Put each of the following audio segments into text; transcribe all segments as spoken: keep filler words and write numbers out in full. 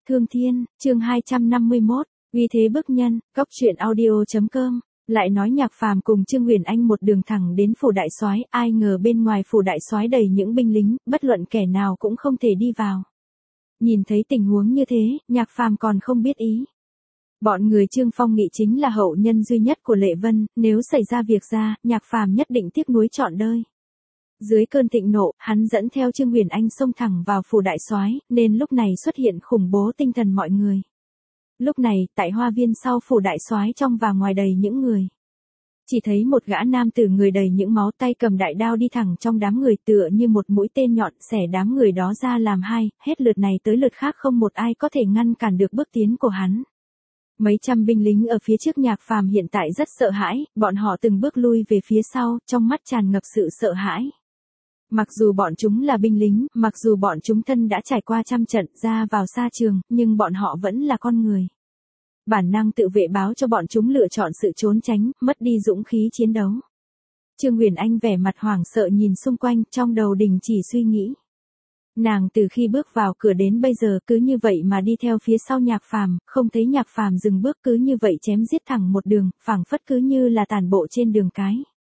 Thương Thiên, chương hai trăm năm mươi mốt, uy thế bức nhân, góc truyện audio chấm com. Lại nói Nhạc Phàm cùng Trương Huyền Anh một đường thẳng đến phủ đại soái, ai ngờ bên ngoài phủ đại soái đầy những binh lính, bất luận kẻ nào cũng không thể đi vào. Nhìn thấy tình huống như thế, Nhạc Phàm còn không biết ý. Bọn người Trương Phong Nghị chính là hậu nhân duy nhất của Lệ Vân, nếu xảy ra việc ra, Nhạc Phàm nhất định tiếc nuối trọn đời. Dưới cơn thịnh nộ, hắn dẫn theo Trương Huyền Anh xông thẳng vào phủ đại soái, nên lúc này xuất hiện khủng bố tinh thần mọi người. Lúc này, tại hoa viên sau phủ đại soái trong và ngoài đầy những người. Chỉ thấy một gã nam tử người đầy những máu, tay cầm đại đao đi thẳng trong đám người, tựa như một mũi tên nhọn xẻ đám người đó ra làm hai, hết lượt này tới lượt khác, không một ai có thể ngăn cản được bước tiến của hắn. Mấy trăm binh lính ở phía trước Nhạc Phàm hiện tại rất sợ hãi, bọn họ từng bước lui về phía sau, trong mắt tràn ngập sự sợ hãi. Mặc dù bọn chúng là binh lính, mặc dù bọn chúng thân đã trải qua trăm trận ra vào xa trường, nhưng bọn họ vẫn là con người. Bản năng tự vệ báo cho bọn chúng lựa chọn sự trốn tránh, mất đi dũng khí chiến đấu. Trương Huyền Anh vẻ mặt hoảng sợ nhìn xung quanh, trong đầu đình chỉ suy nghĩ. Nàng từ khi bước vào cửa đến bây giờ cứ như vậy mà đi theo phía sau Nhạc Phàm, không thấy Nhạc Phàm dừng bước, cứ như vậy chém giết thẳng một đường, phảng phất cứ như là tàn bộ trên đường cái.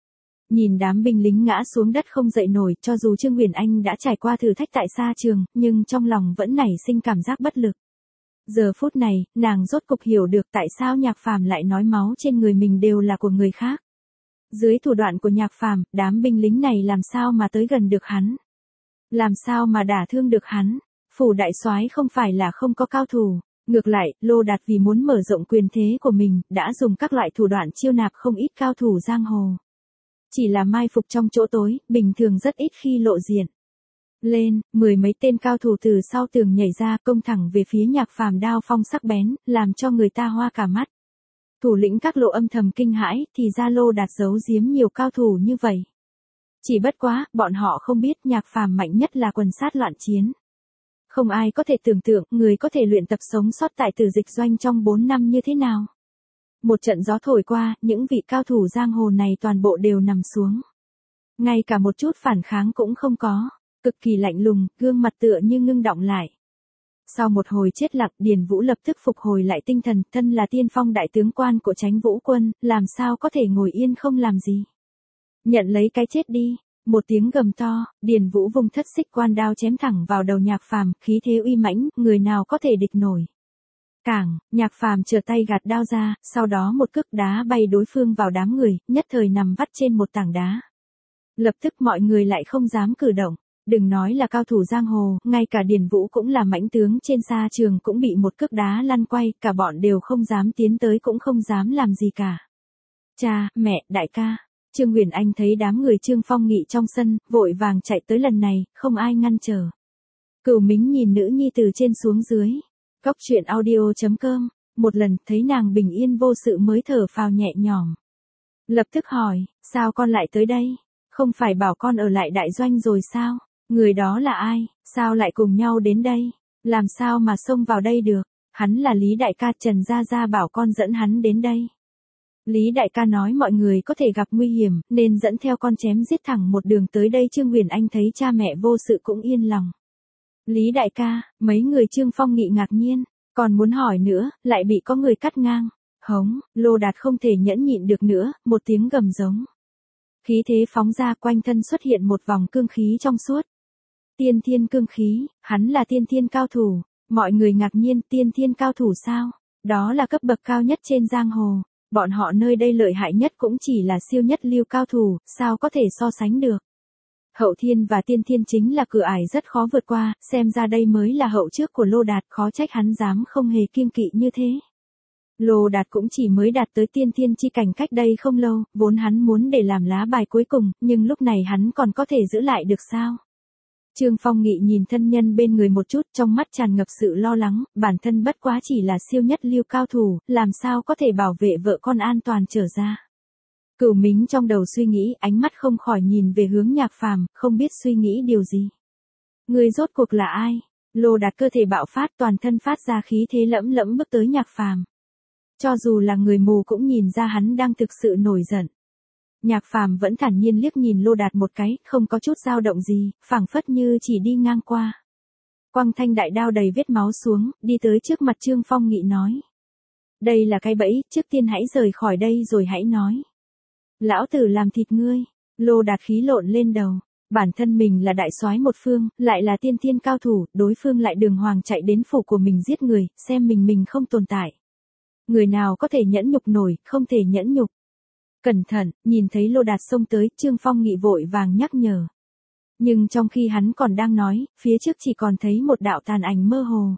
Nhìn đám binh lính ngã xuống đất không dậy nổi, cho dù Trương Huyền Anh đã trải qua thử thách tại xa trường, nhưng trong lòng vẫn nảy sinh cảm giác bất lực. Giờ phút này, nàng rốt cục hiểu được tại sao Nhạc Phàm lại nói máu trên người mình đều là của người khác. Dưới thủ đoạn của Nhạc Phàm, đám binh lính này làm sao mà tới gần được hắn? Làm sao mà đả thương được hắn? Phủ đại soái không phải là không có cao thủ. Ngược lại, Lô Đạt vì muốn mở rộng quyền thế của mình, đã dùng các loại thủ đoạn chiêu nạp không ít cao thủ giang hồ. Chỉ là mai phục trong chỗ tối, bình thường rất ít khi lộ diện. Lên, mười mấy tên cao thủ từ sau tường nhảy ra, công thẳng về phía Nhạc Phàm, đao phong sắc bén, làm cho người ta hoa cả mắt. Thủ lĩnh các lộ âm thầm kinh hãi, thì ra Lô Đạt giấu giếm nhiều cao thủ như vậy. Chỉ bất quá, bọn họ không biết Nhạc Phàm mạnh nhất là quần sát loạn chiến. Không ai có thể tưởng tượng, người có thể luyện tập sống sót tại Tử Dịch Doanh trong bốn năm như thế nào. Một trận gió thổi qua, những vị cao thủ giang hồ này toàn bộ đều nằm xuống. Ngay cả một chút phản kháng cũng không có, cực kỳ lạnh lùng, gương mặt tựa như ngưng đọng lại. Sau một hồi chết lặng, Điền Vũ lập tức phục hồi lại tinh thần, thân là tiên phong đại tướng quan của Chánh Vũ quân, làm sao có thể ngồi yên không làm gì. Nhận lấy cái chết đi. Một tiếng gầm to, Điền Vũ vung thất xích quan đao chém thẳng vào đầu Nhạc Phàm, khí thế uy mãnh, người nào có thể địch nổi. Cảng, Nhạc Phàm trở tay gạt đao ra, sau đó một cước đá bay đối phương vào đám người, nhất thời nằm vắt trên một tảng đá. Lập tức mọi người lại không dám cử động, đừng nói là cao thủ giang hồ, ngay cả Điền Vũ cũng là mãnh tướng trên xa trường cũng bị một cước đá lăn quay, cả bọn đều không dám tiến tới cũng không dám làm gì cả. Cha, mẹ, đại ca. Trương Huyền Anh thấy đám người Trương Phong Nghị trong sân, vội vàng chạy tới, lần này, không ai ngăn trở. Cửu Mính nhìn nữ nhi từ trên xuống dưới. Góc truyện audio chấm com, một lần thấy nàng bình yên vô sự mới thở phào nhẹ nhõm. Lập tức hỏi, sao con lại tới đây? Không phải bảo con ở lại đại doanh rồi sao? Người đó là ai? Sao lại cùng nhau đến đây? Làm sao mà xông vào đây được? Hắn là Lý đại ca, Trần Gia Gia bảo con dẫn hắn đến đây. Lý đại ca nói mọi người có thể gặp nguy hiểm, nên dẫn theo con chém giết thẳng một đường tới đây. Trương Huyền Anh thấy cha mẹ vô sự cũng yên lòng. Lý đại ca, mấy người Trương Phong Nghị ngạc nhiên, còn muốn hỏi nữa, lại bị có người cắt ngang. Hống, Lô Đạt không thể nhẫn nhịn được nữa, một tiếng gầm giống. Khí thế phóng ra, quanh thân xuất hiện một vòng cương khí trong suốt. Tiên thiên cương khí, hắn là tiên thiên cao thủ, mọi người ngạc nhiên, tiên thiên cao thủ sao? Đó là cấp bậc cao nhất trên giang hồ, bọn họ nơi đây lợi hại nhất cũng chỉ là siêu nhất lưu cao thủ, sao có thể so sánh được? Hậu thiên và tiên thiên chính là cửa ải rất khó vượt qua, xem ra đây mới là hậu trước của Lô Đạt, khó trách hắn dám không hề kiêng kỵ như thế. Lô Đạt cũng chỉ mới đạt tới tiên thiên chi cảnh cách đây không lâu, vốn hắn muốn để làm lá bài cuối cùng, nhưng lúc này hắn còn có thể giữ lại được sao? Trương Phong Nghị nhìn thân nhân bên người một chút, trong mắt tràn ngập sự lo lắng, bản thân bất quá chỉ là siêu nhất lưu cao thủ, làm sao có thể bảo vệ vợ con an toàn trở ra. Cửu Mính trong đầu suy nghĩ, ánh mắt không khỏi nhìn về hướng Nhạc Phàm, không biết suy nghĩ điều gì. Người rốt cuộc là ai? Lô Đạt cơ thể bạo phát, toàn thân phát ra khí thế lẫm lẫm bước tới Nhạc Phàm. Cho dù là người mù cũng nhìn ra hắn đang thực sự nổi giận. Nhạc Phàm vẫn thản nhiên liếc nhìn Lô Đạt một cái, không có chút dao động gì, phảng phất như chỉ đi ngang qua. quăng thanh đại đao đầy vết máu xuống, đi tới trước mặt Trương Phong Nghị nói. Đây là cái bẫy, trước tiên hãy rời khỏi đây rồi hãy nói. Lão tử làm thịt ngươi, Lô Đạt khí lộn lên đầu. Bản thân mình là đại soái một phương, lại là tiên thiên cao thủ, đối phương lại đường hoàng chạy đến phủ của mình giết người, xem mình mình không tồn tại. Người nào có thể nhẫn nhục nổi, không thể nhẫn nhục. Cẩn thận, nhìn thấy Lô Đạt xông tới, Trương Phong Nghị vội vàng nhắc nhở. Nhưng trong khi hắn còn đang nói, phía trước chỉ còn thấy một đạo tàn ảnh mơ hồ.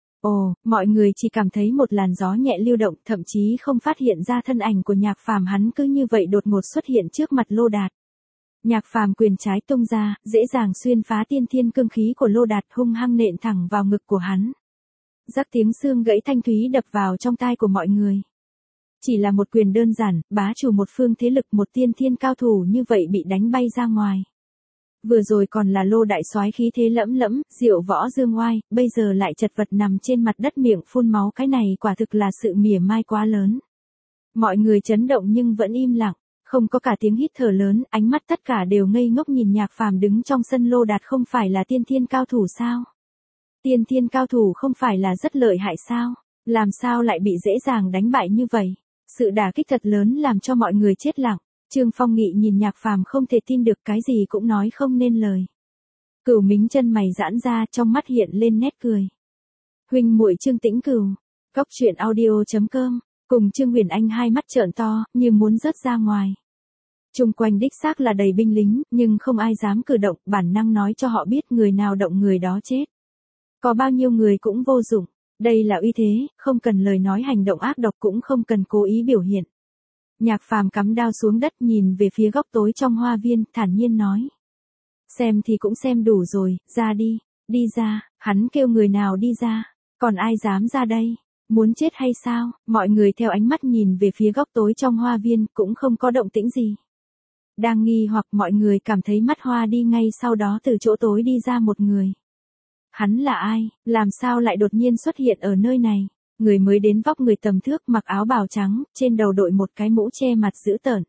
Ồ, mọi người chỉ cảm thấy một làn gió nhẹ lưu động, thậm chí không phát hiện ra thân ảnh của Nhạc Phàm, hắn cứ như vậy đột ngột xuất hiện trước mặt Lô Đạt. Nhạc Phàm quyền trái tung ra, dễ dàng xuyên phá tiên thiên cương khí của Lô Đạt, hung hăng nện thẳng vào ngực của hắn. Rắc tiếng xương gãy thanh thúy đập vào trong tai của mọi người. Chỉ là một quyền đơn giản, bá chủ một phương thế lực, một tiên thiên cao thủ như vậy bị đánh bay ra ngoài. Vừa rồi còn là Lô đại soái khí thế lẫm lẫm, diệu võ dương oai, bây giờ lại chật vật nằm trên mặt đất miệng phun máu, cái này quả thực là sự mỉa mai quá lớn. Mọi người chấn động nhưng vẫn im lặng, không có cả tiếng hít thở lớn, ánh mắt tất cả đều ngây ngốc nhìn Nhạc Phàm đứng trong sân. Lô Đạt không phải là tiên thiên cao thủ sao? Tiên thiên cao thủ không phải là rất lợi hại sao? Làm sao lại bị dễ dàng đánh bại như vậy? Sự đả kích thật lớn làm cho mọi người chết lặng. Trương Phong Nghị nhìn Nhạc Phàm không thể tin được, cái gì cũng nói không nên lời. Cửu Mính chân mày giãn ra, trong mắt hiện lên nét cười. Huynh muội Trương Tĩnh Cửu, Cóc Truyện Audio chấm com, cùng Trương Huyền Anh hai mắt trợn to, như muốn rớt ra ngoài. Chung quanh đích xác là đầy binh lính, nhưng không ai dám cử động, bản năng nói cho họ biết người nào động người đó chết. Có bao nhiêu người cũng vô dụng, đây là uy thế, không cần lời nói, hành động ác độc cũng không cần cố ý biểu hiện. Nhạc Phàm cắm đao xuống đất, nhìn về phía góc tối trong hoa viên, thản nhiên nói. Xem thì cũng xem đủ rồi, ra đi, đi ra, hắn kêu người nào đi ra, còn ai dám ra đây, muốn chết hay sao? Mọi người theo ánh mắt nhìn về phía góc tối trong hoa viên, cũng không có động tĩnh gì. Đang nghi hoặc, mọi người cảm thấy mắt hoa đi, ngay sau đó từ chỗ tối đi ra một người. Hắn là ai, làm sao lại đột nhiên xuất hiện ở nơi này? Người mới đến vóc người tầm thước, mặc áo bào trắng, trên đầu đội một cái mũ che mặt dữ tợn.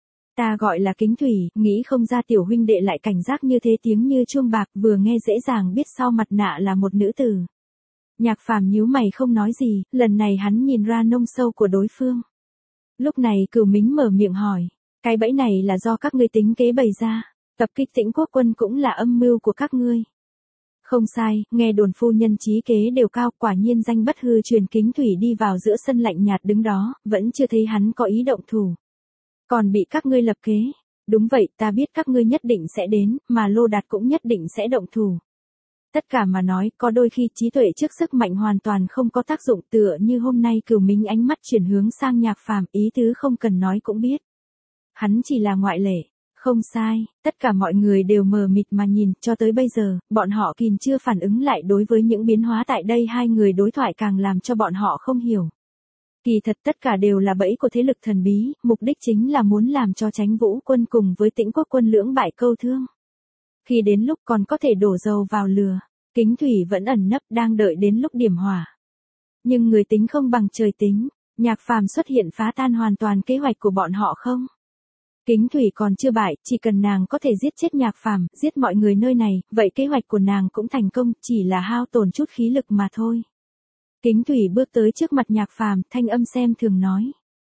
Ta gọi là Kính Thủy, nghĩ không ra tiểu huynh đệ lại cảnh giác như thế, tiếng như chuông bạc, vừa nghe dễ dàng biết sau mặt nạ là một nữ tử. Nhạc Phàm nhíu mày không nói gì, lần này hắn nhìn ra nông sâu của đối phương. Lúc này Cửu Mính mở miệng hỏi, cái bẫy này là do các ngươi tính kế bày ra, tập kích Tĩnh Quốc quân cũng là âm mưu của các ngươi. Không sai, nghe đồn phu nhân trí kế đều cao, quả nhiên danh bất hư truyền. Kính Thủy đi vào giữa sân lạnh nhạt đứng đó, vẫn chưa thấy hắn có ý động thủ. Còn bị các ngươi lập kế. Đúng vậy, ta biết các ngươi nhất định sẽ đến, mà Lô Đạt cũng nhất định sẽ động thủ. Tất cả mà nói, có đôi khi trí tuệ trước sức mạnh hoàn toàn không có tác dụng, tựa như hôm nay. Cửu Mính ánh mắt chuyển hướng sang Nhạc Phàm, ý tứ không cần nói cũng biết. Hắn chỉ là ngoại lệ. Không sai, tất cả mọi người đều mờ mịt mà nhìn, cho tới bây giờ, bọn họ kìm chưa phản ứng lại đối với những biến hóa tại đây. Hai người đối thoại càng làm cho bọn họ không hiểu. Kỳ thật tất cả đều là bẫy của thế lực thần bí, mục đích chính là muốn làm cho Chánh Vũ quân cùng với Tĩnh Quốc quân lưỡng bại câu thương. Khi đến lúc còn có thể đổ dầu vào lửa, Kính Thủy vẫn ẩn nấp, đang đợi đến lúc điểm hỏa. Nhưng người tính không bằng trời tính, Nhạc Phàm xuất hiện phá tan hoàn toàn kế hoạch của bọn họ không? Kính Thủy còn chưa bại, chỉ cần nàng có thể giết chết Nhạc Phàm, giết mọi người nơi này, vậy kế hoạch của nàng cũng thành công, chỉ là hao tổn chút khí lực mà thôi. Kính Thủy bước tới trước mặt Nhạc Phàm, thanh âm xem thường nói.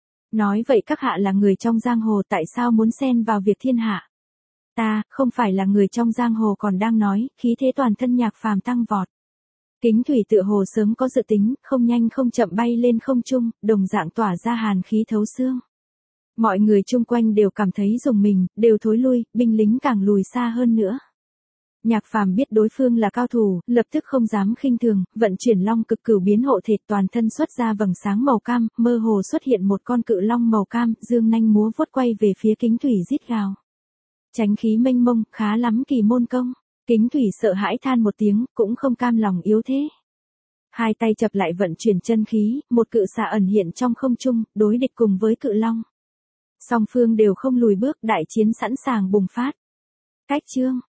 Nói vậy các hạ là người trong giang hồ, tại sao muốn xen vào việc thiên hạ? Ta, không phải là người trong giang hồ, còn đang nói, khí thế toàn thân Nhạc Phàm tăng vọt. Kính Thủy tựa hồ sớm có dự tính, không nhanh không chậm bay lên không trung, đồng dạng tỏa ra hàn khí thấu xương. Mọi người chung quanh đều cảm thấy rùng mình, đều thối lui, binh lính càng lùi xa hơn nữa. Nhạc Phàm biết đối phương là cao thủ, lập tức không dám khinh thường, vận chuyển long cực cửu biến hộ thể, toàn thân xuất ra vầng sáng màu cam, mơ hồ xuất hiện một con cự long màu cam, dương nanh múa vuốt quay về phía Kính Thủy rít gào. Chánh khí mênh mông, khá lắm kỳ môn công. Kính Thủy sợ hãi than một tiếng, cũng không cam lòng yếu thế. Hai tay chập lại vận chuyển chân khí, một cự xà ẩn hiện trong không trung, đối địch cùng với cự long. Song phương đều không lùi bước, đại chiến sẵn sàng bùng phát. Cách chương